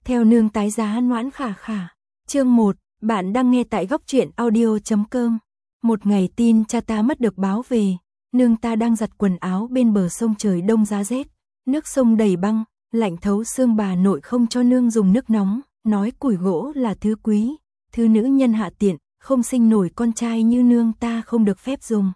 Theo nương tái giá noãn khả khả. Chương 1, bạn đang nghe tại góc truyện audio.com. Một ngày tin cha ta mất được báo về, nương ta đang giặt quần áo bên bờ sông, trời đông giá rét, nước sông đầy băng, lạnh thấu xương. Bà nội không cho nương dùng nước nóng, nói củi gỗ là thứ quý, thứ nữ nhân hạ tiện, không sinh nổi con trai như nương ta không được phép dùng.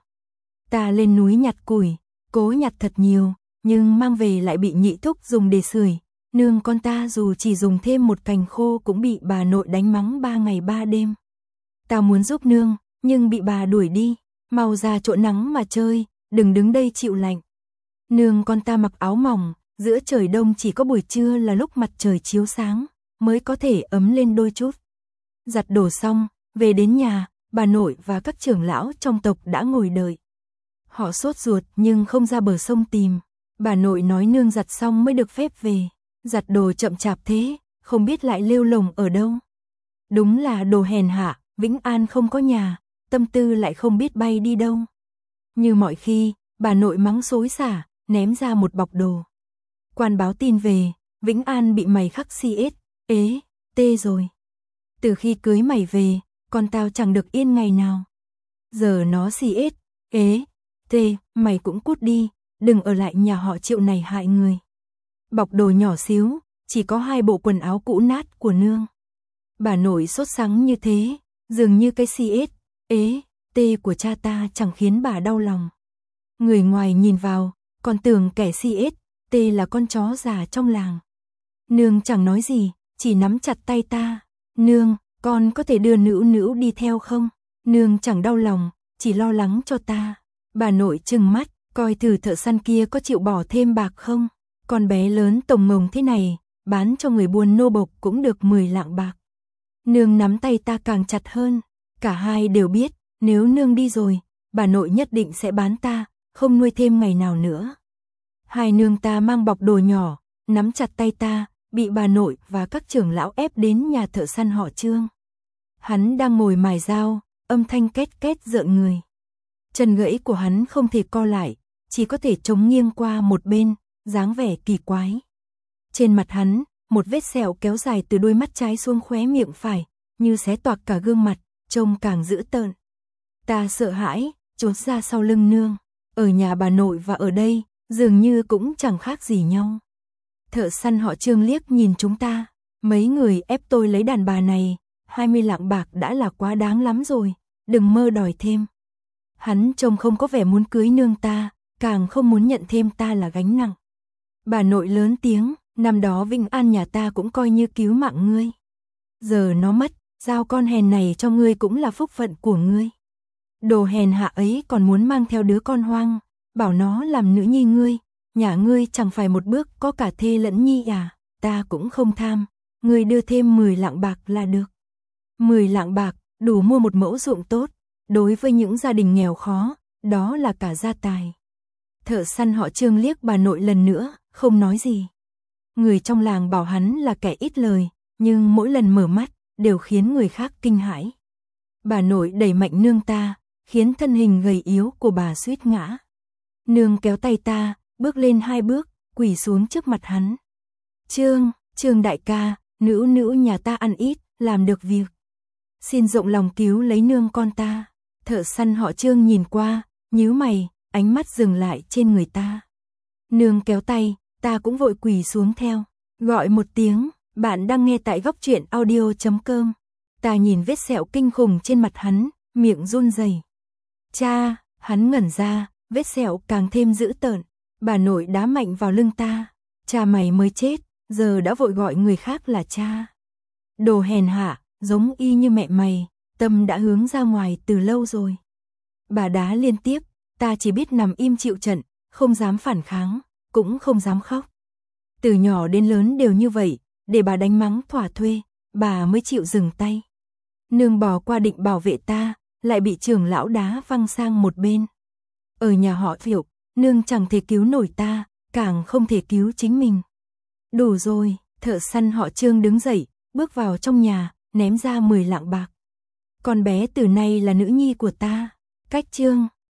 Ta lên núi nhặt củi, cố nhặt thật nhiều, nhưng mang về lại bị nhị thúc dùng để sưởi. Nương con ta dù chỉ dùng thêm một cành khô cũng bị bà nội đánh mắng 3 ngày 3 đêm. Ta muốn giúp nương, nhưng bị bà đuổi đi, mau ra chỗ nắng mà chơi, đừng đứng đây chịu lạnh. Nương con ta mặc áo mỏng, giữa trời đông chỉ có buổi trưa là lúc mặt trời chiếu sáng, mới có thể ấm lên đôi chút. Giặt đồ xong, về đến nhà, bà nội và các trưởng lão trong tộc đã ngồi đợi. Họ sốt ruột nhưng không ra bờ sông tìm. Bà nội nói nương giặt xong mới được phép về. Giặt đồ chậm chạp thế, không biết lại lêu lồng ở đâu. Đúng là đồ hèn hạ, Vĩnh An không có nhà, tâm tư lại không biết bay đi đâu. Như mọi khi, bà nội mắng xối xả, ném ra một bọc đồ. Quan báo tin về, Vĩnh An bị mày khắc CS, ế, tê rồi. Từ khi cưới mày về, con tao chẳng được yên ngày nào. Giờ nó CS, ế, tê, mày cũng cút đi, đừng ở lại nhà họ Triệu này hại người. Bọc đồ nhỏ xíu, chỉ có 2 bộ quần áo cũ nát của nương. Bà nội sốt sắng như thế, dường như cái CS, ế, tê của cha ta chẳng khiến bà đau lòng. Người ngoài nhìn vào, còn tưởng kẻ CS, tê là con chó già trong làng. Nương chẳng nói gì, chỉ nắm chặt tay ta. Nương, con có thể đưa Nữu Nữu đi theo không? Nương chẳng đau lòng, chỉ lo lắng cho ta. Bà nội trừng mắt, coi thử thợ săn kia có chịu bỏ thêm bạc không? Con bé lớn tổng ngồng thế này, bán cho người buôn nô bộc cũng được 10 lạng bạc. Nương nắm tay ta càng chặt hơn. Cả hai đều biết, nếu nương đi rồi, bà nội nhất định sẽ bán ta, không nuôi thêm ngày nào nữa. Hai nương ta mang bọc đồ nhỏ, nắm chặt tay ta, bị bà nội và các trưởng lão ép đến nhà thợ săn họ Trương. Hắn đang ngồi mài dao, âm thanh két két rợn người. Chân gãy của hắn không thể co lại, chỉ có thể chống nghiêng qua một bên, dáng vẻ kỳ quái. Trên mặt hắn, một vết sẹo kéo dài từ đôi mắt trái xuống khóe miệng phải, như xé toạc cả gương mặt, trông càng dữ tợn. Ta sợ hãi, trốn ra sau lưng nương. Ở nhà bà nội và ở đây, dường như cũng chẳng khác gì nhau. Thợ săn họ Trương liếc nhìn chúng ta. Mấy người ép tôi lấy đàn bà này, 20 lạng bạc đã là quá đáng lắm rồi, đừng mơ đòi thêm. Hắn trông không có vẻ muốn cưới nương ta, càng không muốn nhận thêm ta là gánh nặng. Bà nội lớn tiếng, năm đó Vĩnh An nhà ta cũng coi như cứu mạng ngươi. Giờ nó mất, giao con hèn này cho ngươi cũng là phúc phận của ngươi. Đồ hèn hạ ấy còn muốn mang theo đứa con hoang, bảo nó làm nữ nhi ngươi, nhà ngươi chẳng phải một bước có cả thê lẫn nhi à, ta cũng không tham, ngươi đưa thêm 10 lạng bạc là được. 10 lạng bạc, đủ mua một mẫu ruộng tốt, đối với những gia đình nghèo khó, đó là cả gia tài. Thợ săn họ Trương liếc bà nội lần nữa, không nói gì. Người trong làng bảo hắn là kẻ ít lời, nhưng mỗi lần mở mắt, đều khiến người khác kinh hãi. Bà nội đẩy mạnh nương ta, khiến thân hình gầy yếu của bà suýt ngã. Nương kéo tay ta, bước lên 2 bước, quỳ xuống trước mặt hắn. Trương đại ca, Nữu Nữu nhà ta ăn ít, làm được việc. Xin rộng lòng cứu lấy nương con ta. Thợ săn họ Trương nhìn qua, nhíu mày, ánh mắt dừng lại trên người ta. Nương kéo tay, ta cũng vội quỳ xuống theo. Gọi một tiếng, bạn đang nghe tại góc truyện audio.com. Ta nhìn vết sẹo kinh khủng trên mặt hắn, miệng run rẩy. Cha, hắn ngẩn ra, vết sẹo càng thêm dữ tợn. Bà nội đá mạnh vào lưng ta. Cha mày mới chết, giờ đã vội gọi người khác là cha. Đồ hèn hạ, giống y như mẹ mày, tâm đã hướng ra ngoài từ lâu rồi. Bà đá liên tiếp, ta chỉ biết nằm im chịu trận, không dám phản kháng, cũng không dám khóc. Từ nhỏ đến lớn đều như vậy, để bà đánh mắng thỏa thuê, bà mới chịu dừng tay. Nương bò qua định bảo vệ ta, lại bị trưởng lão đá văng sang một bên. Ở nhà họ Thiệu, nương chẳng thể cứu nổi ta, càng không thể cứu chính mình. Đủ rồi, thợ săn họ Trương đứng dậy, bước vào trong nhà, ném ra 10 lạng bạc. Con bé từ nay là nữ nhi của ta. Cách Trương.